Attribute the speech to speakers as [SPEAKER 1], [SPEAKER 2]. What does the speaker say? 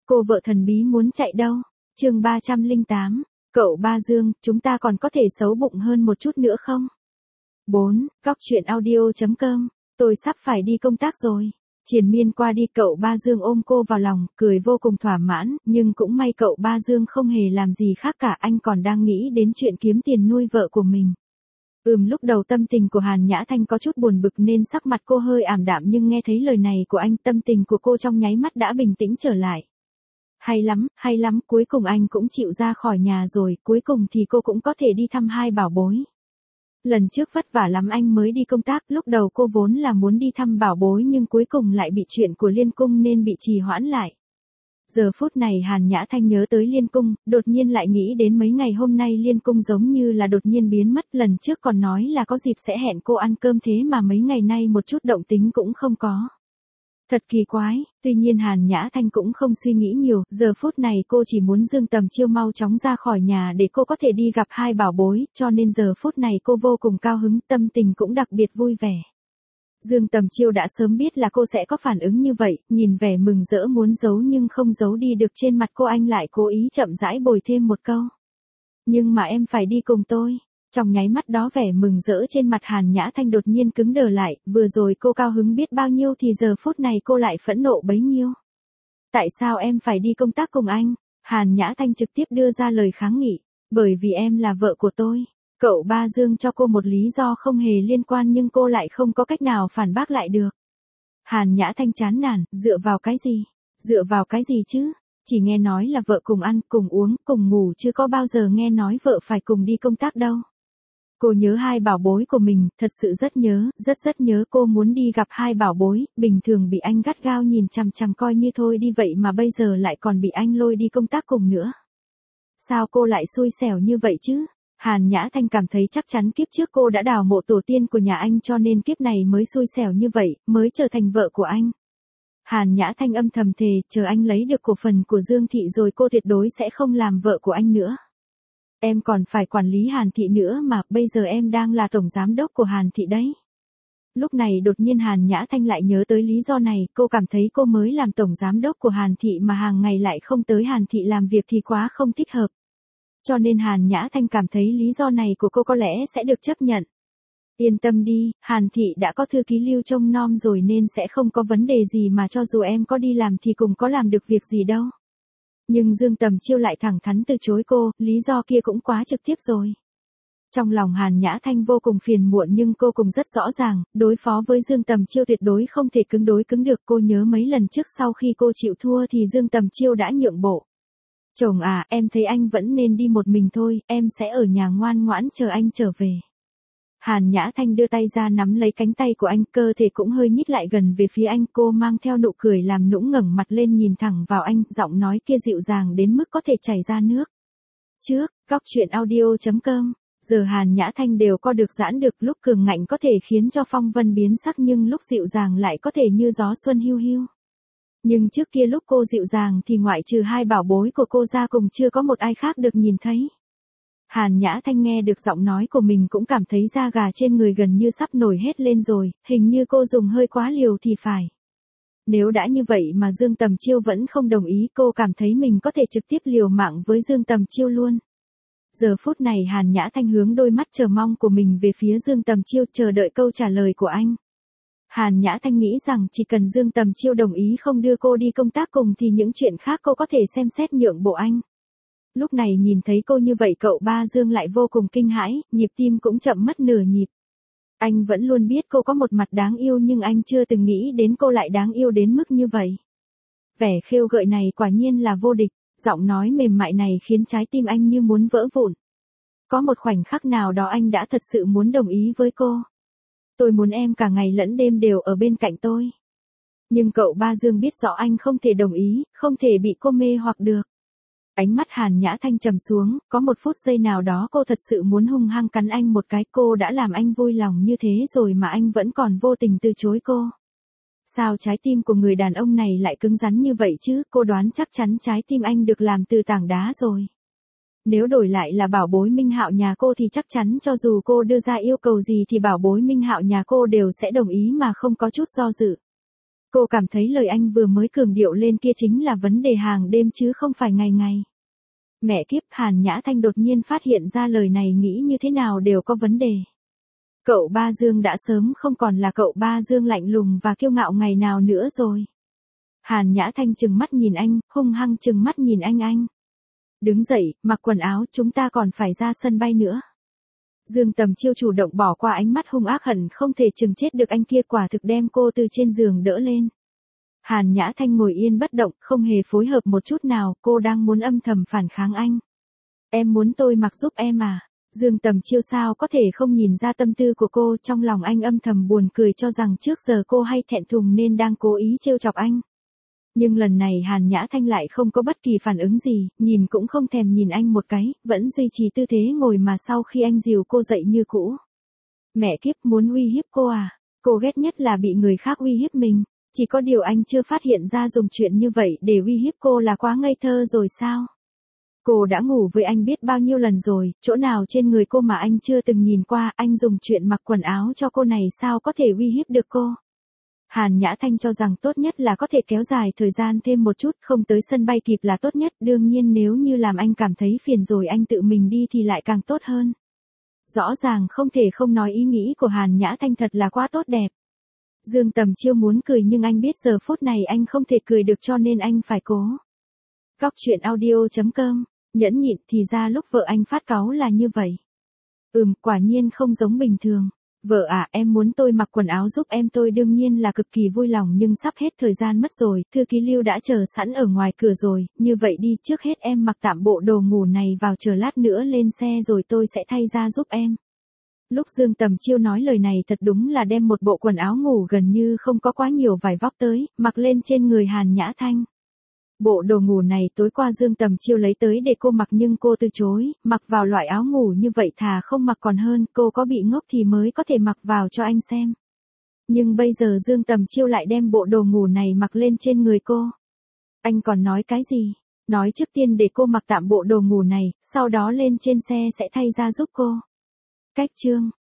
[SPEAKER 1] Cô vợ thần bí muốn chạy đâu? Chương 308. Cậu Ba Dương, chúng ta còn có thể xấu bụng hơn một chút nữa không? 4. Góc truyện audio.com. Tôi sắp phải đi công tác rồi. Triền miên qua đi, cậu Ba Dương ôm cô vào lòng, cười vô cùng thỏa mãn, nhưng cũng may cậu Ba Dương không hề làm gì khác cả, anh còn đang nghĩ đến chuyện kiếm tiền nuôi vợ của mình. Lúc đầu tâm tình của Hàn Nhã Thanh có chút buồn bực nên sắc mặt cô hơi ảm đạm, nhưng nghe thấy lời này của anh, tâm tình của cô trong nháy mắt đã bình tĩnh trở lại. Hay lắm, cuối cùng anh cũng chịu ra khỏi nhà rồi, cuối cùng thì cô cũng có thể đi thăm hai bảo bối. Lần trước vất vả lắm anh mới đi công tác, lúc đầu cô vốn là muốn đi thăm bảo bối nhưng cuối cùng lại bị chuyện của Liên Cung nên bị trì hoãn lại. Giờ phút này Hàn Nhã Thanh nhớ tới Liên Cung, đột nhiên lại nghĩ đến mấy ngày hôm nay Liên Cung giống như là đột nhiên biến mất, lần trước còn nói là có dịp sẽ hẹn cô ăn cơm thế mà mấy ngày nay một chút động tính cũng không có. Thật kỳ quái, tuy nhiên Hàn Nhã Thanh cũng không suy nghĩ nhiều, giờ phút này cô chỉ muốn Dương Tầm Chiêu mau chóng ra khỏi nhà để cô có thể đi gặp hai bảo bối, cho nên giờ phút này cô vô cùng cao hứng, tâm tình cũng đặc biệt vui vẻ. Dương Tầm Chiêu đã sớm biết là cô sẽ có phản ứng như vậy, nhìn vẻ mừng rỡ muốn giấu nhưng không giấu đi được trên mặt cô, anh lại cố ý chậm rãi bồi thêm một câu. Nhưng mà em phải đi cùng tôi. Trong nháy mắt đó vẻ mừng rỡ trên mặt Hàn Nhã Thanh đột nhiên cứng đờ lại, vừa rồi cô cao hứng biết bao nhiêu thì giờ phút này cô lại phẫn nộ bấy nhiêu. Tại sao em phải đi công tác cùng anh? Hàn Nhã Thanh trực tiếp đưa ra lời kháng nghị, bởi vì em là vợ của tôi. Cậu Ba Dương cho cô một lý do không hề liên quan nhưng cô lại không có cách nào phản bác lại được. Hàn Nhã Thanh chán nản, dựa vào cái gì? Dựa vào cái gì chứ? Chỉ nghe nói là vợ cùng ăn, cùng uống, cùng ngủ chứ có bao giờ nghe nói vợ phải cùng đi công tác đâu. Cô nhớ hai bảo bối của mình, thật sự rất nhớ, rất nhớ, cô muốn đi gặp hai bảo bối, bình thường bị anh gắt gao nhìn chằm chằm coi như thôi đi vậy mà bây giờ lại còn bị anh lôi đi công tác cùng nữa. Sao cô lại xui xẻo như vậy chứ? Hàn Nhã Thanh cảm thấy chắc chắn kiếp trước cô đã đào mộ tổ tiên của nhà anh cho nên kiếp này mới xui xẻo như vậy, mới trở thành vợ của anh. Hàn Nhã Thanh âm thầm thề, chờ anh lấy được cổ phần của Dương Thị rồi cô tuyệt đối sẽ không làm vợ của anh nữa. Em còn phải quản lý Hàn Thị nữa mà, bây giờ em đang là tổng giám đốc của Hàn Thị đấy. Lúc này đột nhiên Hàn Nhã Thanh lại nhớ tới lý do này, cô cảm thấy cô mới làm tổng giám đốc của Hàn Thị mà hàng ngày lại không tới Hàn Thị làm việc thì quá không thích hợp. Cho nên Hàn Nhã Thanh cảm thấy lý do này của cô có lẽ sẽ được chấp nhận. Yên tâm đi, Hàn Thị đã có thư ký Lưu trông nom rồi nên sẽ không có vấn đề gì mà cho dù em có đi làm thì cũng có làm được việc gì đâu. Nhưng Dương Tầm Chiêu lại thẳng thắn từ chối cô, lý do kia cũng quá trực tiếp rồi. Trong lòng Hàn Nhã Thanh vô cùng phiền muộn nhưng cô cũng rất rõ ràng, đối phó với Dương Tầm Chiêu tuyệt đối không thể cứng đối cứng được. Cô nhớ mấy lần trước sau khi cô chịu thua thì Dương Tầm Chiêu đã nhượng bộ. Chồng à, em thấy anh vẫn nên đi một mình thôi, em sẽ ở nhà ngoan ngoãn chờ anh trở về. Hàn Nhã Thanh đưa tay ra nắm lấy cánh tay của anh, cơ thể cũng hơi nhích lại gần về phía anh, cô mang theo nụ cười làm nũng ngẩng mặt lên nhìn thẳng vào anh, giọng nói kia dịu dàng đến mức có thể chảy ra nước. Trước, góc truyện audio.com, giờ Hàn Nhã Thanh đều co được giãn được, lúc cường ngạnh có thể khiến cho phong vân biến sắc nhưng lúc dịu dàng lại có thể như gió xuân hiu hiu. Nhưng trước kia lúc cô dịu dàng thì ngoại trừ hai bảo bối của cô ra cùng chưa có một ai khác được nhìn thấy. Hàn Nhã Thanh nghe được giọng nói của mình cũng cảm thấy da gà trên người gần như sắp nổi hết lên rồi, hình như cô dùng hơi quá liều thì phải. Nếu đã như vậy mà Dương Tầm Chiêu vẫn không đồng ý, cô cảm thấy mình có thể trực tiếp liều mạng với Dương Tầm Chiêu luôn. Giờ phút này Hàn Nhã Thanh hướng đôi mắt chờ mong của mình về phía Dương Tầm Chiêu, chờ đợi câu trả lời của anh. Hàn Nhã Thanh nghĩ rằng chỉ cần Dương Tầm Chiêu đồng ý không đưa cô đi công tác cùng thì những chuyện khác cô có thể xem xét nhượng bộ anh. Lúc này nhìn thấy cô như vậy cậu Ba Dương lại vô cùng kinh hãi, nhịp tim cũng chậm mất nửa nhịp. Anh vẫn luôn biết cô có một mặt đáng yêu nhưng anh chưa từng nghĩ đến cô lại đáng yêu đến mức như vậy. Vẻ khêu gợi này quả nhiên là vô địch, giọng nói mềm mại này khiến trái tim anh như muốn vỡ vụn. Có một khoảnh khắc nào đó anh đã thật sự muốn đồng ý với cô. Tôi muốn em cả ngày lẫn đêm đều ở bên cạnh tôi. Nhưng cậu Ba Dương biết rõ anh không thể đồng ý, không thể bị cô mê hoặc được. Ánh mắt Hàn Nhã Thanh trầm xuống, có một phút giây nào đó cô thật sự muốn hung hăng cắn anh một cái, cô đã làm anh vui lòng như thế rồi mà anh vẫn còn vô tình từ chối cô. Sao trái tim của người đàn ông này lại cứng rắn như vậy chứ, cô đoán chắc chắn trái tim anh được làm từ tảng đá rồi. Nếu đổi lại là bảo bối Minh Hạo nhà cô thì chắc chắn cho dù cô đưa ra yêu cầu gì thì bảo bối Minh Hạo nhà cô đều sẽ đồng ý mà không có chút do dự. Cô cảm thấy lời anh vừa mới cường điệu lên kia chính là vấn đề hàng đêm chứ không phải ngày ngày. Mẹ kiếp, Hàn Nhã Thanh đột nhiên phát hiện ra lời này nghĩ như thế nào đều có vấn đề. Cậu Ba Dương đã sớm không còn là cậu Ba Dương lạnh lùng và kiêu ngạo ngày nào nữa rồi. Hàn Nhã Thanh trừng mắt nhìn anh, hung hăng trừng mắt nhìn anh. Đứng dậy, mặc quần áo, chúng ta còn phải ra sân bay nữa. Dương Tầm Chiêu chủ động bỏ qua ánh mắt hung ác hận không thể chừng chết được anh kia, quả thực đem cô từ trên giường đỡ lên. Hàn Nhã Thanh ngồi yên bất động, không hề phối hợp một chút nào, cô đang muốn âm thầm phản kháng anh. Em muốn tôi mặc giúp em à? Dương Tầm Chiêu sao có thể không nhìn ra tâm tư của cô, trong lòng anh âm thầm buồn cười cho rằng trước giờ cô hay thẹn thùng nên đang cố ý trêu chọc anh. Nhưng lần này Hàn Nhã Thanh lại không có bất kỳ phản ứng gì, nhìn cũng không thèm nhìn anh một cái, vẫn duy trì tư thế ngồi mà sau khi anh dìu cô dậy như cũ. Mẹ kiếp, muốn uy hiếp cô à? Cô ghét nhất là bị người khác uy hiếp mình, chỉ có điều anh chưa phát hiện ra dùng chuyện như vậy để uy hiếp cô là quá ngây thơ rồi sao? Cô đã ngủ với anh biết bao nhiêu lần rồi, chỗ nào trên người cô mà anh chưa từng nhìn qua, anh dùng chuyện mặc quần áo cho cô này sao có thể uy hiếp được cô? Hàn Nhã Thanh cho rằng tốt nhất là có thể kéo dài thời gian thêm một chút, không tới sân bay kịp là tốt nhất, đương nhiên nếu như làm anh cảm thấy phiền rồi anh tự mình đi thì lại càng tốt hơn. Rõ ràng không thể không nói ý nghĩ của Hàn Nhã Thanh thật là quá tốt đẹp. Dương Tầm Chiêu muốn cười nhưng anh biết giờ phút này anh không thể cười được cho nên anh phải cố. Cóc truyện audio.com, nhẫn nhịn thì ra lúc vợ anh phát cáu là như vậy. Quả nhiên không giống bình thường. Vợ à, em muốn tôi mặc quần áo giúp em, tôi đương nhiên là cực kỳ vui lòng nhưng sắp hết thời gian mất rồi, thư ký Lưu đã chờ sẵn ở ngoài cửa rồi, như vậy đi, trước hết em mặc tạm bộ đồ ngủ này vào, chờ lát nữa lên xe rồi tôi sẽ thay ra giúp em. Lúc Dương Tầm Chiêu nói lời này thật đúng là đem một bộ quần áo ngủ gần như không có quá nhiều vải vóc tới, mặc lên trên người Hàn Nhã Thanh. Bộ đồ ngủ này tối qua Dương Tầm Chiêu lấy tới để cô mặc nhưng cô từ chối, mặc vào loại áo ngủ như vậy thà không mặc còn hơn, cô có bị ngốc thì mới có thể mặc vào cho anh xem. Nhưng bây giờ Dương Tầm Chiêu lại đem bộ đồ ngủ này mặc lên trên người cô. Anh còn nói cái gì? Nói trước tiên để cô mặc tạm bộ đồ ngủ này, sau đó lên trên xe sẽ thay ra giúp cô. Cách chương